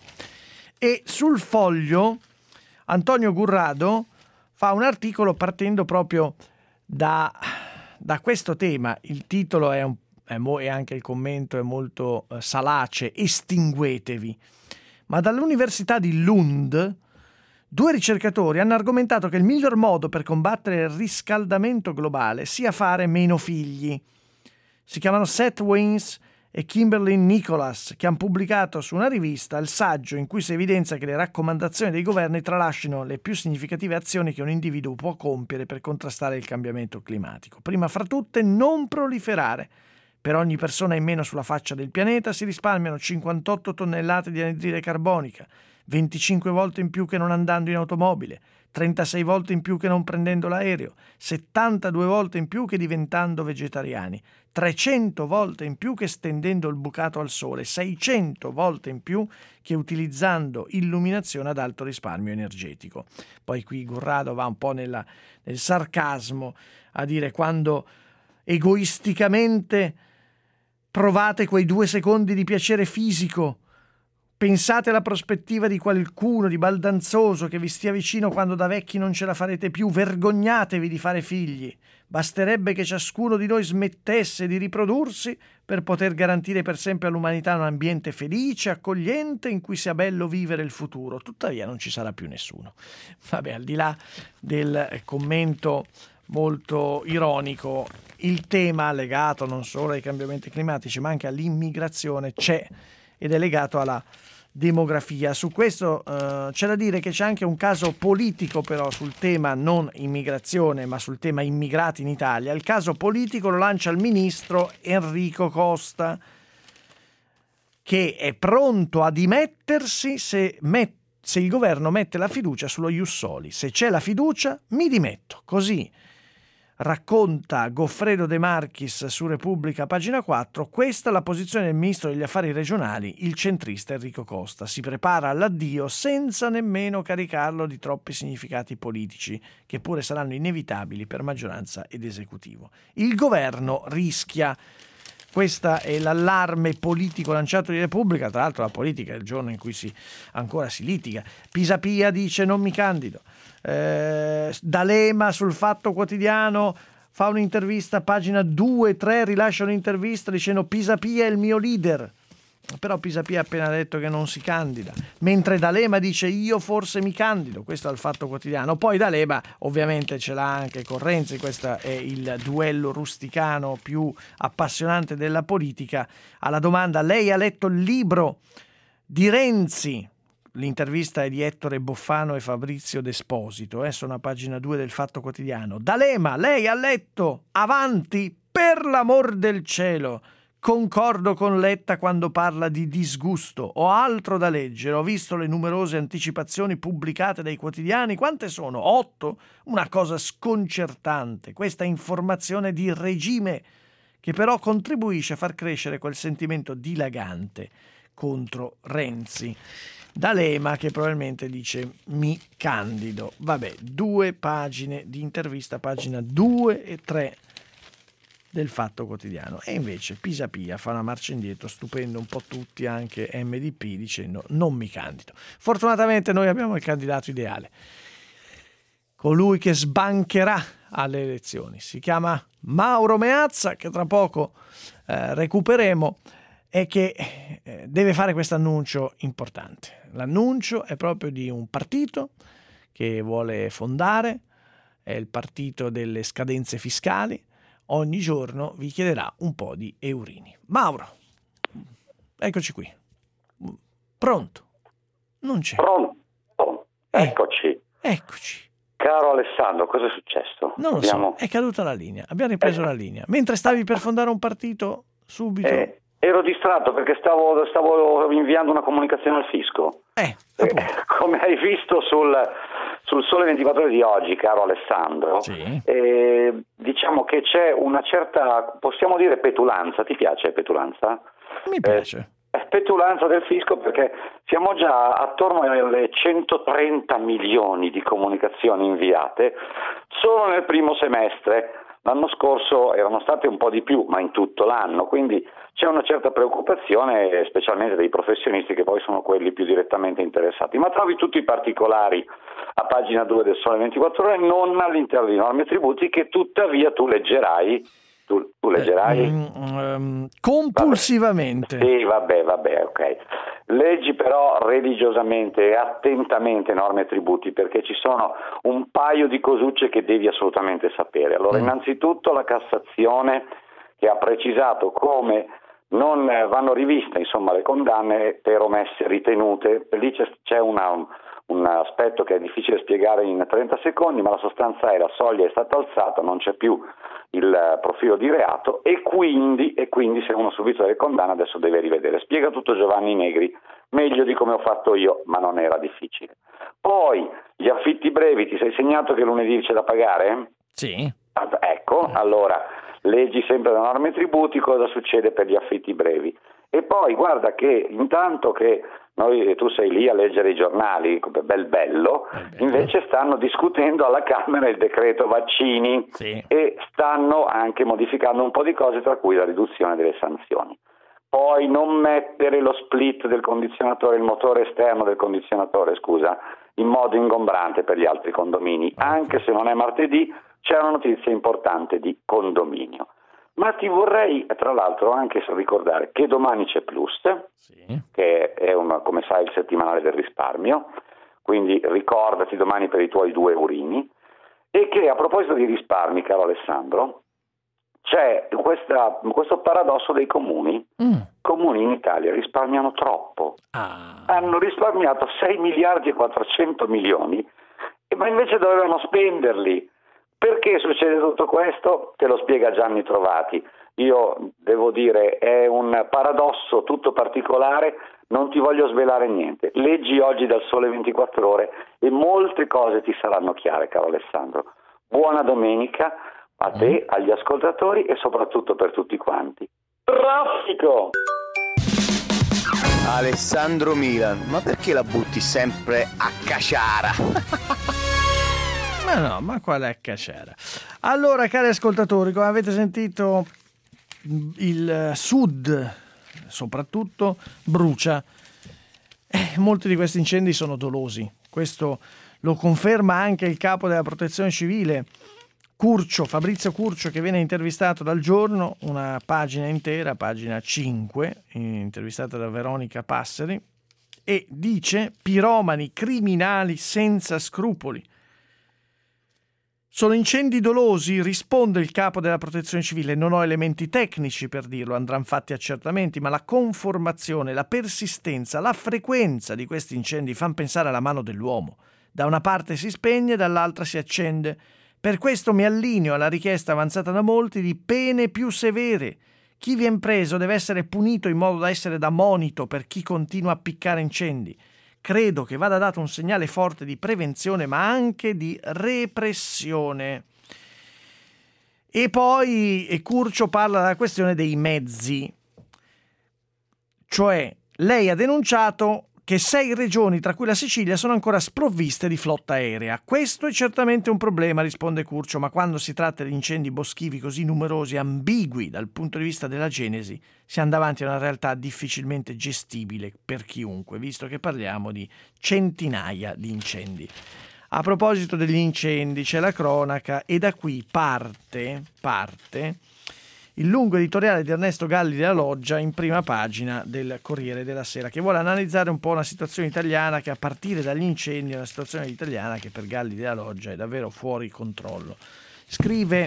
E sul Foglio Antonio Gurrado fa un articolo partendo proprio da questo tema. Il titolo e anche il commento è molto salace: estinguetevi. Ma dall'Università di Lund 2 ricercatori hanno argomentato che il miglior modo per combattere il riscaldamento globale sia fare meno figli. Si chiamano Seth Waynes e Kimberly Nicholas, che hanno pubblicato su una rivista il saggio in cui si evidenzia che le raccomandazioni dei governi tralasciano le più significative azioni che un individuo può compiere per contrastare il cambiamento climatico. Prima fra tutte, non proliferare. Per ogni persona in meno sulla faccia del pianeta si risparmiano 58 tonnellate di anidride carbonica, 25 volte in più che non andando in automobile, 36 volte in più che non prendendo l'aereo, 72 volte in più che diventando vegetariani, 300 volte in più che stendendo il bucato al sole, 600 volte in più che utilizzando illuminazione ad alto risparmio energetico. Poi qui Gurrado va un po' nel sarcasmo a dire: quando egoisticamente provate quei 2 secondi di piacere fisico, pensate alla prospettiva di qualcuno di baldanzoso che vi stia vicino quando da vecchi non ce la farete più, vergognatevi di fare figli. Basterebbe che ciascuno di noi smettesse di riprodursi per poter garantire per sempre all'umanità un ambiente felice, accogliente, in cui sia bello vivere il futuro. Tuttavia non ci sarà più nessuno. Vabbè, al di là del commento molto ironico, il tema legato non solo ai cambiamenti climatici ma anche all'immigrazione c'è ed è legato alla demografia. Su questo c'è da dire che c'è anche un caso politico però sul tema non immigrazione ma sul tema immigrati in Italia. Il caso politico lo lancia il ministro Enrico Costa, che è pronto a dimettersi se il governo mette la fiducia sullo Ius Soli. Se c'è la fiducia mi dimetto, così racconta Goffredo De Marchis su Repubblica, pagina 4. Questa è la posizione del ministro degli affari regionali, il centrista Enrico Costa. Si prepara all'addio senza nemmeno caricarlo di troppi significati politici, che pure saranno inevitabili per maggioranza ed esecutivo. Il governo rischia. Questo è l'allarme politico lanciato di Repubblica. Tra l'altro la politica è il giorno in cui ancora si litiga. Pisapia dice non mi candido. D'Alema sul Fatto Quotidiano fa un'intervista, pagina 2-3, rilascia un'intervista dicendo Pisapia è il mio leader. Però Pisapia ha appena detto che non si candida, mentre D'Alema dice io forse mi candido, questo è il Fatto Quotidiano. Poi D'Alema ovviamente ce l'ha anche con Renzi, questo è il duello rusticano più appassionante della politica. Alla domanda lei ha letto il libro di Renzi? L'intervista è di Ettore Boffano e Fabrizio D'Esposito, sono a pagina 2 del Fatto Quotidiano. D'Alema, lei ha letto? Avanti, per l'amor del cielo! Concordo con Letta quando parla di disgusto. Ho altro da leggere. Ho visto le numerose anticipazioni pubblicate dai quotidiani. Quante sono? 8? Una cosa sconcertante. Questa informazione di regime che però contribuisce a far crescere quel sentimento dilagante contro Renzi. D'Alema che probabilmente dice mi candido. Vabbè, 2 pagine di intervista, pagina 2 e 3 del Fatto Quotidiano. E invece Pisapia fa una marcia indietro, stupendo un po' tutti, anche MDP, dicendo non mi candido. Fortunatamente noi abbiamo il candidato ideale, colui che sbancherà alle elezioni. Si chiama Mauro Meazza, che tra poco recupereremo, e che deve fare questo annuncio importante. L'annuncio è proprio di un partito che vuole fondare, è il partito delle scadenze fiscali. Ogni giorno vi chiederà un po' di eurini. Mauro, eccoci qui. Pronto? Non c'è. Pronto? Eccoci. Eccoci. Caro Alessandro, cosa è successo? Non lo so, è caduta la linea. Abbiamo ripreso la linea. Mentre stavi per fondare un partito, subito... Ero distratto perché stavo inviando una comunicazione al fisco. Come hai visto sul Sole 24 Ore di oggi, caro Alessandro, diciamo che c'è una certa, possiamo dire, petulanza. Ti piace petulanza? Mi piace. Petulanza del fisco, perché siamo già attorno alle 130 milioni di comunicazioni inviate solo nel primo semestre. L'anno scorso erano state un po' di più, ma in tutto l'anno, quindi c'è una certa preoccupazione, specialmente dei professionisti, che poi sono quelli più direttamente interessati. Ma trovi tutti i particolari a pagina 2 del Sole 24 Ore, non all'interno di Norme e Tributi, che tuttavia tu leggerai. Tu leggerai? Compulsivamente. Sì, vabbè, ok. Leggi però religiosamente e attentamente Norme e Tributi, perché ci sono un paio di cosucce che devi assolutamente sapere. Allora, innanzitutto la Cassazione, che ha precisato come non vanno riviste, insomma, le condanne per omesse ritenute. Lì c'è un aspetto che è difficile spiegare in 30 secondi, ma la sostanza è: la soglia è stata alzata, non c'è più il profilo di reato, e quindi se uno subito delle condanne adesso deve rivedere. Spiega tutto Giovanni Negri, meglio di come ho fatto io, ma non era difficile. Poi gli affitti brevi, ti sei segnato che lunedì c'è da pagare? Sì. Ecco, allora leggi sempre da Norme e Tributi cosa succede per gli affitti brevi. E poi guarda che intanto che tu sei lì a leggere i giornali, bello, invece stanno discutendo alla Camera il decreto vaccini, e stanno anche modificando un po' di cose, tra cui la riduzione delle sanzioni. Poi non mettere lo split del condizionatore, il motore esterno del condizionatore, in modo ingombrante per gli altri condomini, anche se non è martedì. C'è una notizia importante di condominio. Ma ti vorrei tra l'altro anche ricordare che domani c'è Plus, che è come sai il settimanale del risparmio, quindi ricordati domani per i tuoi 2 eurini, e che a proposito di risparmi, caro Alessandro, c'è questo paradosso dei comuni. Comuni in Italia risparmiano troppo, hanno risparmiato 6 miliardi e 400 milioni, ma invece dovevano spenderli. Perché succede tutto questo? Te lo spiega Gianni Trovati. Io devo dire, è un paradosso tutto particolare, non ti voglio svelare niente. Leggi oggi dal Sole 24 Ore e molte cose ti saranno chiare, caro Alessandro. Buona domenica a te, agli ascoltatori e soprattutto per tutti quanti. Traffico! Alessandro Milan, ma perché la butti sempre a caciara? Ma no, ma qual è cacciara? Allora, cari ascoltatori, come avete sentito, il sud soprattutto brucia. Molti di questi incendi sono dolosi. Questo lo conferma anche il capo della Protezione Civile Fabrizio Curcio, che viene intervistato dal Giorno, una pagina intera, pagina 5, intervistata da Veronica Passeri, e dice: piromani, criminali senza scrupoli. Sono incendi dolosi, risponde il capo della Protezione Civile. Non ho elementi tecnici per dirlo, andranno fatti accertamenti, ma la conformazione, la persistenza, la frequenza di questi incendi fanno pensare alla mano dell'uomo. Da una parte si spegne, dall'altra si accende. Per questo mi allineo alla richiesta avanzata da molti di pene più severe. Chi viene preso deve essere punito in modo da essere da monito per chi continua a piccare incendi. Credo che vada dato un segnale forte di prevenzione, ma anche di repressione. E poi Curcio parla della questione dei mezzi. Cioè, lei ha denunciato che 6 regioni, tra cui la Sicilia, sono ancora sprovviste di flotta aerea. Questo è certamente un problema, risponde Curcio, ma quando si tratta di incendi boschivi così numerosi e ambigui dal punto di vista della genesi, si anda davanti a una realtà difficilmente gestibile per chiunque, visto che parliamo di centinaia di incendi. A proposito degli incendi, c'è la cronaca e da qui parte il lungo editoriale di Ernesto Galli della Loggia in prima pagina del Corriere della Sera, che vuole analizzare un po' una situazione italiana che, a partire dagli incendi, è una situazione italiana che per Galli della Loggia è davvero fuori controllo. Scrive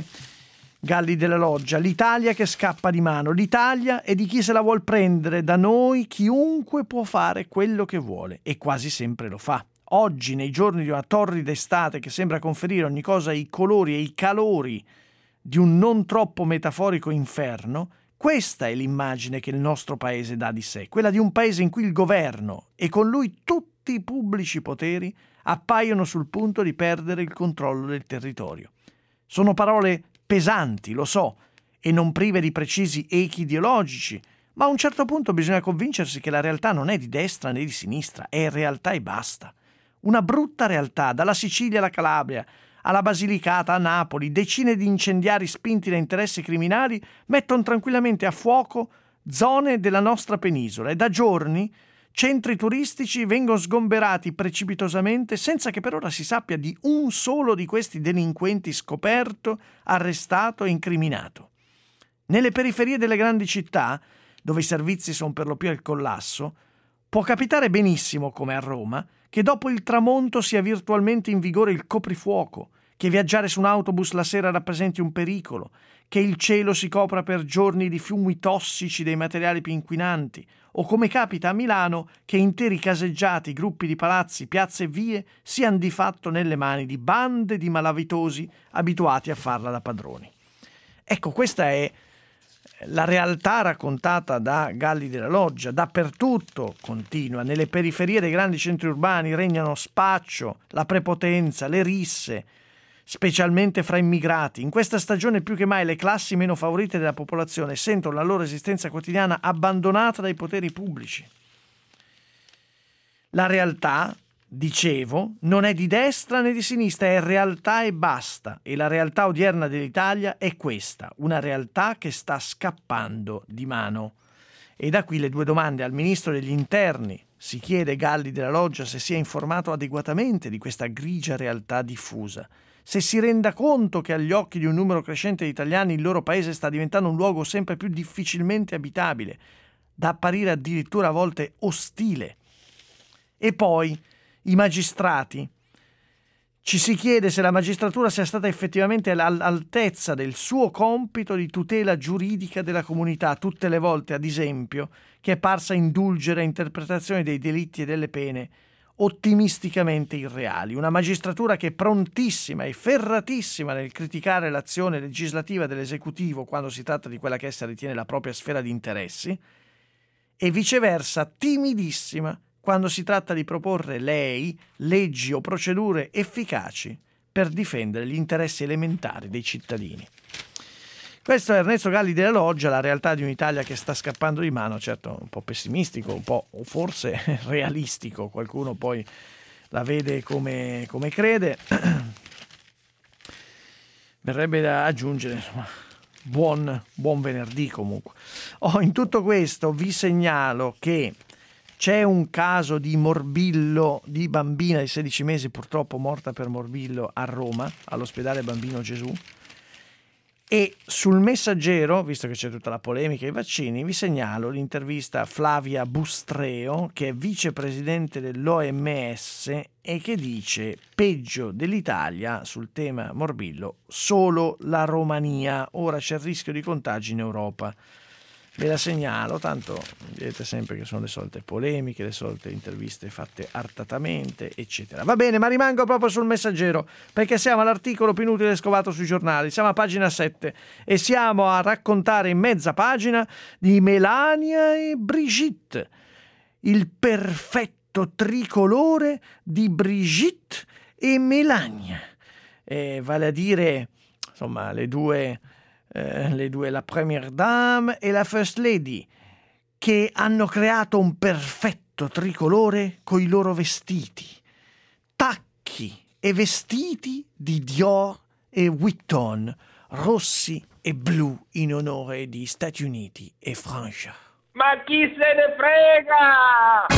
Galli della Loggia: l'Italia che scappa di mano, l'Italia è di chi se la vuol prendere, da noi chiunque può fare quello che vuole e quasi sempre lo fa. Oggi, nei giorni di una torrida estate che sembra conferire ogni cosa i colori e i calori di un non troppo metaforico inferno, questa è l'immagine che il nostro paese dà di sé, quella di un paese in cui il governo e con lui tutti i pubblici poteri appaiono sul punto di perdere il controllo del territorio. Sono parole pesanti, lo so, e non prive di precisi echi ideologici, ma a un certo punto bisogna convincersi che la realtà non è di destra né di sinistra, è realtà e basta. Una brutta realtà, dalla Sicilia alla Calabria, alla Basilicata, a Napoli, decine di incendiari spinti da interessi criminali mettono tranquillamente a fuoco zone della nostra penisola e da giorni centri turistici vengono sgomberati precipitosamente senza che per ora si sappia di un solo di questi delinquenti scoperto, arrestato e incriminato. Nelle periferie delle grandi città, dove i servizi sono per lo più al collasso, può capitare benissimo, come a Roma, che dopo il tramonto sia virtualmente in vigore il coprifuoco, che viaggiare su un autobus la sera rappresenti un pericolo, che il cielo si copra per giorni di fumi tossici dei materiali più inquinanti, o come capita a Milano che interi caseggiati, gruppi di palazzi, piazze e vie siano di fatto nelle mani di bande di malavitosi abituati a farla da padroni. Ecco, questa è la realtà raccontata da Galli della Loggia. Dappertutto, continua, nelle periferie dei grandi centri urbani regnano spaccio, la prepotenza, le risse, specialmente fra immigrati. In questa stagione più che mai le classi meno favorite della popolazione sentono la loro esistenza quotidiana abbandonata dai poteri pubblici. La realtà, dicevo, non è di destra né di sinistra, è realtà e basta. E la realtà odierna dell'Italia è questa, una realtà che sta scappando di mano. E da qui le 2 domande al Ministro degli Interni. Si chiede Galli della Loggia se sia informato adeguatamente di questa grigia realtà diffusa, se si renda conto che agli occhi di un numero crescente di italiani il loro paese sta diventando un luogo sempre più difficilmente abitabile, da apparire addirittura a volte ostile. E poi i magistrati. Ci si chiede se la magistratura sia stata effettivamente all'altezza del suo compito di tutela giuridica della comunità, tutte le volte, ad esempio, che è parsa indulgere a interpretazioni dei delitti e delle pene ottimisticamente irreali. Una magistratura che è prontissima e ferratissima nel criticare l'azione legislativa dell'esecutivo quando si tratta di quella che essa ritiene la propria sfera di interessi, e viceversa timidissima quando si tratta di proporre lei leggi o procedure efficaci per difendere gli interessi elementari dei cittadini. Questo è Ernesto Galli della Loggia, la realtà di un'Italia che sta scappando di mano, certo un po' pessimistico, un po' o forse realistico, qualcuno poi la vede come crede. Verrebbe da aggiungere, insomma, buon venerdì comunque. In tutto questo vi segnalo che c'è un caso di morbillo di bambina di 16 mesi, purtroppo morta per morbillo a Roma, all'ospedale Bambino Gesù. E sul Messaggero, visto che c'è tutta la polemica ai vaccini, vi segnalo l'intervista a Flavia Bustreo, che è vicepresidente dell'OMS e che dice: peggio dell'Italia sul tema morbillo solo la Romania, ora c'è il rischio di contagi in Europa. Ve la segnalo, tanto vedete sempre che sono le solite polemiche, le solite interviste fatte artatamente, eccetera. Va bene, ma rimango proprio sul Messaggero, perché siamo all'articolo più inutile scovato sui giornali. Siamo a pagina 7 e siamo a raccontare in mezza pagina di Melania e Brigitte, il perfetto tricolore di Brigitte e Melania. Vale a dire, insomma, le due, la Première Dame e la First Lady, che hanno creato un perfetto tricolore coi loro vestiti, tacchi e vestiti di Dior e Vuitton, rossi e blu in onore di Stati Uniti e Francia. Ma chi se ne frega?